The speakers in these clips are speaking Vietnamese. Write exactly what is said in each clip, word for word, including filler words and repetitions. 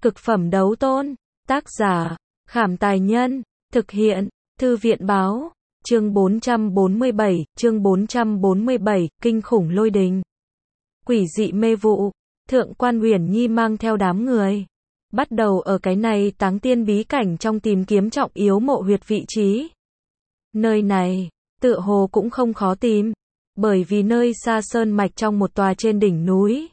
Cực phẩm đấu tôn. Tác giả, Khảm Tài Nhân. Thực hiện, Thư viện Báo. Chương bốn trăm bốn mươi bảy, chương bốn trăm bốn mươi bảy, kinh khủng lôi đình. Quỷ dị mê vụ. Thượng quan Uyển Nhi mang theo đám người. Bắt đầu ở cái này táng tiên bí cảnh trong tìm kiếm trọng yếu mộ huyệt vị trí. Nơi này, tựa hồ cũng không khó tìm. Bởi vì nơi xa sơn mạch trong một tòa trên đỉnh núi.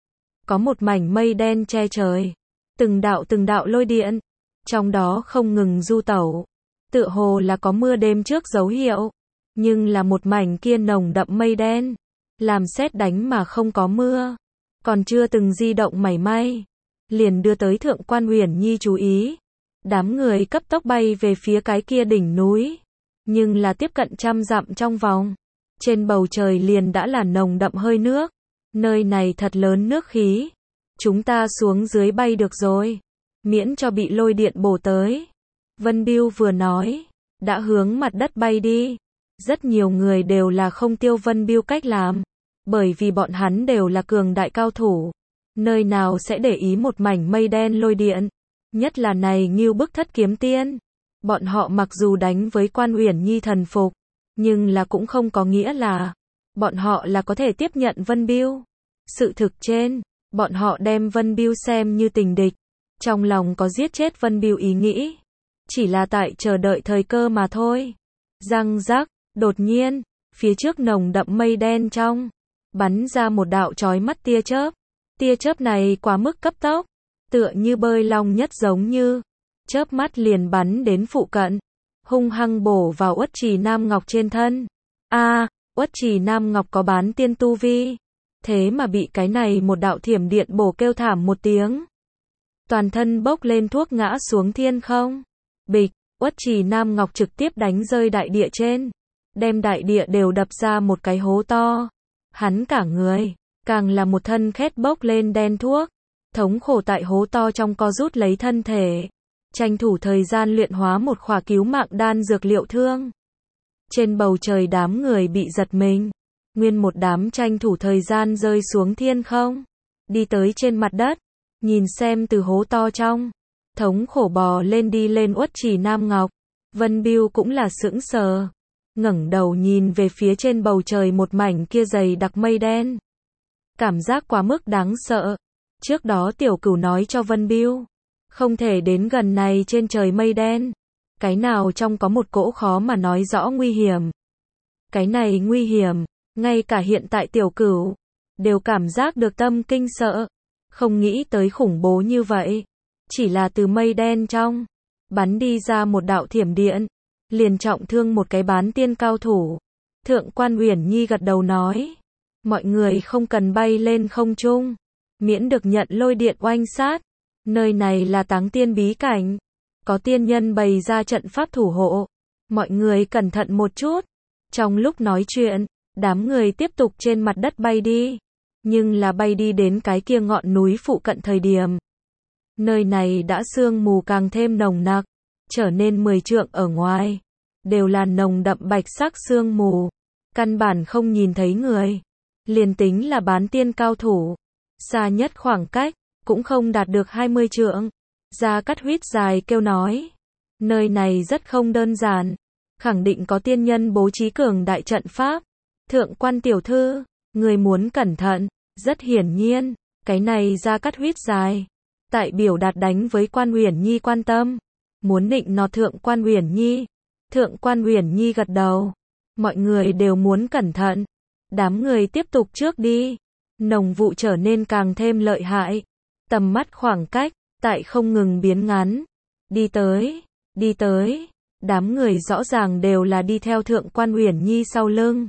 Có một mảnh mây đen che trời. Từng đạo từng đạo lôi điện. Trong đó không ngừng du tẩu. Tựa hồ là có mưa đêm trước dấu hiệu. Nhưng là một mảnh kia nồng đậm mây đen. Làm sét đánh mà không có mưa. Còn chưa từng di động mảy may. Liền đưa tới Thượng quan Uyển Nhi chú ý. Đám người cấp tốc bay về phía cái kia đỉnh núi. Nhưng là tiếp cận trăm dặm trong vòng. Trên bầu trời liền đã là nồng đậm hơi nước. Nơi này thật lớn nước khí. Chúng ta xuống dưới bay được rồi. Miễn cho bị lôi điện bổ tới. Vân Bưu vừa nói. Đã hướng mặt đất bay đi. Rất nhiều người đều là không tiêu Vân Bưu cách làm. Bởi vì bọn hắn đều là cường đại cao thủ. Nơi nào sẽ để ý một mảnh mây đen lôi điện. Nhất là này Ngưu Bức Thất Kiếm Tiên. Bọn họ mặc dù đánh với Quan Uyển Nhi thần phục. Nhưng là cũng không có nghĩa là. Bọn họ là có thể tiếp nhận Vân Bưu. Sự thực trên. Bọn họ đem Vân Bưu xem như tình địch. Trong lòng có giết chết Vân Bưu ý nghĩ. Chỉ là tại chờ đợi thời cơ mà thôi. Răng rắc, đột nhiên. Phía trước nồng đậm mây đen trong. Bắn ra một đạo chói mắt tia chớp. Tia chớp này quá mức cấp tốc. Tựa như bơi long nhất giống như. Chớp mắt liền bắn đến phụ cận. Hung hăng bổ vào Uất Trì Nam Ngọc trên thân. A, à, Uất Trì Nam Ngọc có bán tiên tu vi. Thế mà bị cái này một đạo thiểm điện bổ kêu thảm một tiếng. Toàn thân bốc lên thuốc ngã xuống thiên không. Bịch, Uất Trì Nam Ngọc trực tiếp đánh rơi đại địa trên. Đem đại địa đều đập ra một cái hố to. Hắn cả người, càng là một thân khét bốc lên đen thuốc. Thống khổ tại hố to trong co rút lấy thân thể. Tranh thủ thời gian luyện hóa một khỏa cứu mạng đan dược liệu thương. Trên bầu trời đám người bị giật mình. Nguyên một đám tranh thủ thời gian rơi xuống thiên không. Đi tới trên mặt đất. Nhìn xem từ hố to trong. Thống khổ bò lên đi lên Uất Trì Nam Ngọc. Vân Bưu cũng là sững sờ. Ngẩng đầu nhìn về phía trên bầu trời một mảnh kia dày đặc mây đen. Cảm giác quá mức đáng sợ. Trước đó Tiểu Cửu nói cho Vân Bưu. Không thể đến gần này trên trời mây đen. Cái nào trong có một cỗ khó mà nói rõ nguy hiểm. Cái này nguy hiểm. Ngay cả hiện tại Tiểu Cửu. Đều cảm giác được tâm kinh sợ. Không nghĩ tới khủng bố như vậy. Chỉ là từ mây đen trong. Bắn đi ra một đạo thiểm điện. Liền trọng thương một cái bán tiên cao thủ. Thượng quan Uyển Nhi gật đầu nói. Mọi người không cần bay lên không trung. Miễn được nhận lôi điện oanh sát. Nơi này là táng tiên bí cảnh. Có tiên nhân bày ra trận pháp thủ hộ. Mọi người cẩn thận một chút. Trong lúc nói chuyện, đám người tiếp tục trên mặt đất bay đi. Nhưng là bay đi đến cái kia ngọn núi phụ cận thời điểm. Nơi này đã sương mù càng thêm nồng nặc. Trở nên mười trượng ở ngoài. Đều là nồng đậm bạch sắc sương mù. Căn bản không nhìn thấy người. Liền tính là bán tiên cao thủ. Xa nhất khoảng cách. Cũng không đạt được hai mươi trượng. Gia Cát Huyết dài kêu nói. Nơi này rất không đơn giản. Khẳng định có tiên nhân bố trí cường đại trận pháp. Thượng quan tiểu thư. Người muốn cẩn thận. Rất hiển nhiên. Cái này Gia Cát Huyết dài. Tại biểu đạt đánh với Quan Uyển Nhi quan tâm. Muốn định nọt Thượng quan Uyển Nhi. Thượng quan Uyển Nhi gật đầu. Mọi người đều muốn cẩn thận. Đám người tiếp tục trước đi. Nồng vụ trở nên càng thêm lợi hại. Tầm mắt khoảng cách, tại không ngừng biến ngắn. Đi tới, đi tới. Đám người rõ ràng đều là đi theo Thượng quan Uyển Nhi sau lưng.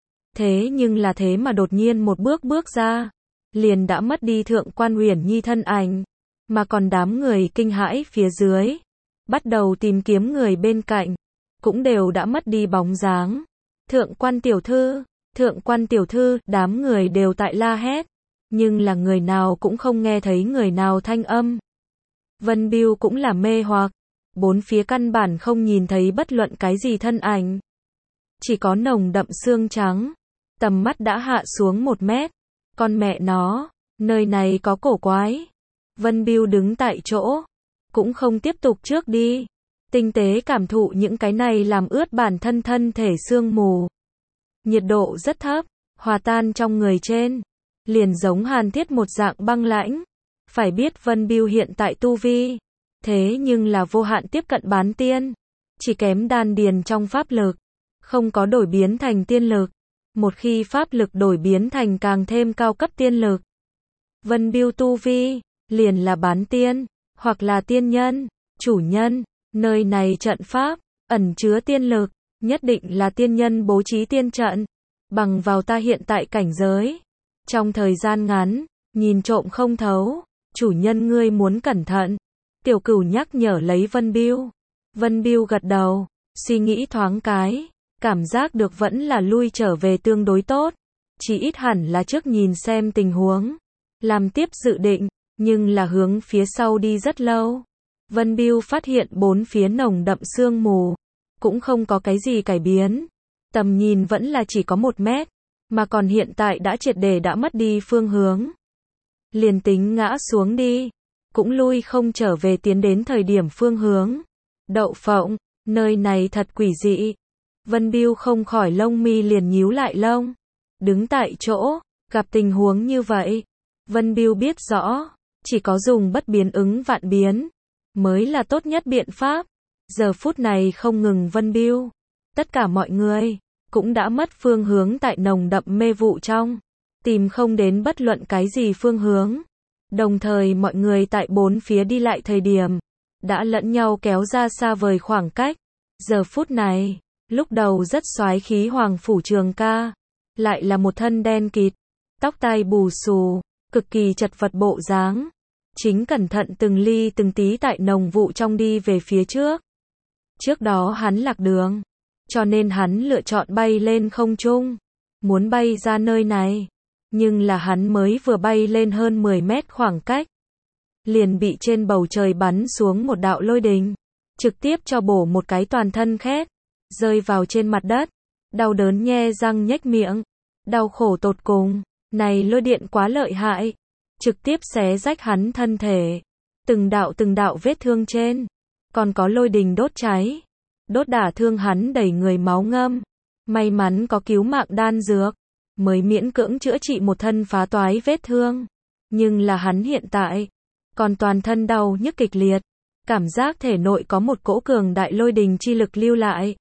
Thế nhưng là thế mà đột nhiên một bước bước ra. Liền đã mất đi Thượng quan Uyển Nhi thân ảnh. Mà còn đám người kinh hãi phía dưới. Bắt đầu tìm kiếm người bên cạnh. Cũng đều đã mất đi bóng dáng. Thượng quan tiểu thư, thượng quan tiểu thư, đám người đều tại la hét. Nhưng là người nào cũng không nghe thấy người nào thanh âm. Vân Bưu cũng là mê hoặc. Bốn phía căn bản không nhìn thấy bất luận cái gì thân ảnh. Chỉ có nồng đậm xương trắng. Tầm mắt đã hạ xuống một mét. Con mẹ nó, nơi này có cổ quái. Vân Bưu đứng tại chỗ, cũng không tiếp tục trước đi. Tinh tế cảm thụ những cái này làm ướt bản thân thân thể sương mù. Nhiệt độ rất thấp, hòa tan trong người trên. Liền giống hàn thiết một dạng băng lãnh. Phải biết Vân Bưu hiện tại tu vi. Thế nhưng là vô hạn tiếp cận bán tiên. Chỉ kém đan điền trong pháp lực. Không có đổi biến thành tiên lực. Một khi pháp lực đổi biến thành càng thêm cao cấp tiên lực. Vân Bưu tu vi, liền là bán tiên, hoặc là tiên nhân, chủ nhân. Nơi này trận pháp, ẩn chứa tiên lực, nhất định là tiên nhân bố trí tiên trận. Bằng vào ta hiện tại cảnh giới. Trong thời gian ngắn, nhìn trộm không thấu. Chủ nhân ngươi muốn cẩn thận. Tiểu Cửu nhắc nhở lấy Vân Bưu. Vân Bưu gật đầu, suy nghĩ thoáng cái. Cảm giác được vẫn là lui trở về tương đối tốt. Chỉ ít hẳn là trước nhìn xem tình huống. Làm tiếp dự định, nhưng là hướng phía sau đi rất lâu. Vân Bưu phát hiện bốn phía nồng đậm sương mù. Cũng không có cái gì cải biến. Tầm nhìn vẫn là chỉ có một mét. Mà còn hiện tại đã triệt để đã mất đi phương hướng. Liền tính ngã xuống đi. Cũng lui không trở về tiến đến thời điểm phương hướng. Đậu phộng, nơi này thật quỷ dị. Vân Bưu không khỏi lông mi liền nhíu lại lông. Đứng tại chỗ, gặp tình huống như vậy. Vân Bưu biết rõ, chỉ có dùng bất biến ứng vạn biến, mới là tốt nhất biện pháp. Giờ phút này không ngừng Vân Bưu. Tất cả mọi người, cũng đã mất phương hướng tại nồng đậm mê vụ trong. Tìm không đến bất luận cái gì phương hướng. Đồng thời mọi người tại bốn phía đi lại thời điểm, đã lẫn nhau kéo ra xa vời khoảng cách. Giờ phút này, lúc đầu rất soái khí Hoàng Phủ Trường Ca, lại là một thân đen kịt, tóc tai bù xù, cực kỳ chật vật bộ dáng. Chính cẩn thận từng ly từng tí tại nồng vụ trong đi về phía trước. Trước đó hắn lạc đường, cho nên hắn lựa chọn bay lên không trung, muốn bay ra nơi này. Nhưng là hắn mới vừa bay lên hơn mười mét khoảng cách, liền bị trên bầu trời bắn xuống một đạo lôi đình, trực tiếp cho bổ một cái toàn thân khét, rơi vào trên mặt đất, đau đớn nhe răng nhếch miệng, đau khổ tột cùng. Này lôi điện quá lợi hại, trực tiếp xé rách hắn thân thể, từng đạo từng đạo vết thương trên, còn có lôi đình đốt cháy, đốt đả thương hắn đầy người máu ngâm. May mắn có cứu mạng đan dược, mới miễn cưỡng chữa trị một thân phá toái vết thương. Nhưng là hắn hiện tại, còn toàn thân đau nhức kịch liệt, cảm giác thể nội có một cỗ cường đại lôi đình chi lực lưu lại.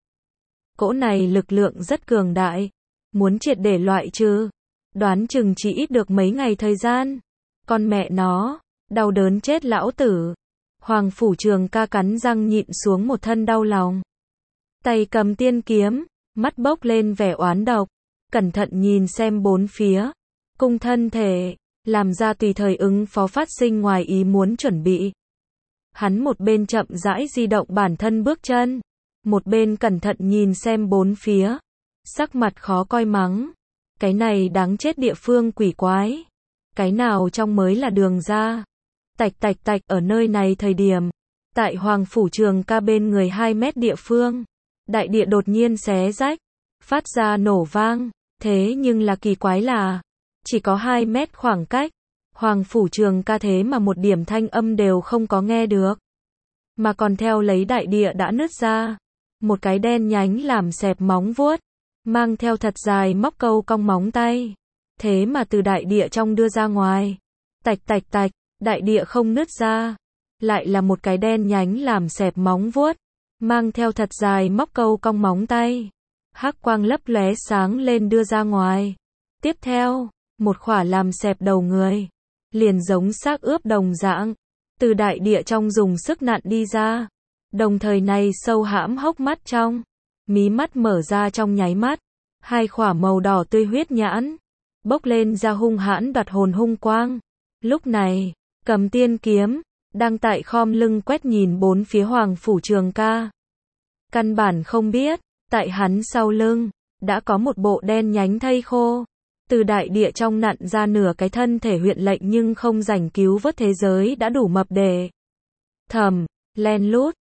Cỗ này lực lượng rất cường đại, muốn triệt để loại trừ, đoán chừng chỉ ít được mấy ngày thời gian. Con mẹ nó, đau đớn chết lão tử. Hoàng Phủ Trường Ca cắn răng nhịn xuống một thân đau lòng. Tay cầm tiên kiếm, mắt bốc lên vẻ oán độc, cẩn thận nhìn xem bốn phía, cung thân thể, làm ra tùy thời ứng phó phát sinh ngoài ý muốn chuẩn bị. Hắn một bên chậm rãi di động bản thân bước chân, một bên cẩn thận nhìn xem bốn phía, sắc mặt khó coi mắng. Cái này đáng chết địa phương quỷ quái. Cái nào trong mới là đường ra. Tạch tạch tạch ở nơi này thời điểm. Tại Hoàng Phủ Trường Ca bên người hai mét địa phương. Đại địa đột nhiên xé rách. Phát ra nổ vang. Thế nhưng là kỳ quái là. Chỉ có hai mét khoảng cách. Hoàng Phủ Trường Ca thế mà một điểm thanh âm đều không có nghe được. Mà còn theo lấy đại địa đã nứt ra. Một cái đen nhánh làm xẹp móng vuốt. Mang theo thật dài móc câu cong móng tay. Thế mà từ đại địa trong đưa ra ngoài. Tạch tạch tạch, đại địa không nứt ra. Lại là một cái đen nhánh làm xẹp móng vuốt. Mang theo thật dài móc câu cong móng tay. Hắc quang lấp lóe sáng lên đưa ra ngoài. Tiếp theo, một khỏa làm xẹp đầu người. Liền giống xác ướp đồng dạng. Từ đại địa trong dùng sức nặn đi ra. Đồng thời này sâu hãm hốc mắt trong. Mí mắt mở ra trong nháy mắt. Hai khỏa màu đỏ tươi huyết nhãn. Bốc lên ra hung hãn đoạt hồn hung quang. Lúc này, cầm tiên kiếm, đang tại khom lưng quét nhìn bốn phía Hoàng Phủ Trường Ca. Căn bản không biết, tại hắn sau lưng, đã có một bộ đen nhánh thây khô. Từ đại địa trong nặn ra nửa cái thân thể huyện lệnh nhưng không rảnh cứu vớt thế giới đã đủ mập để. Thầm, len lút,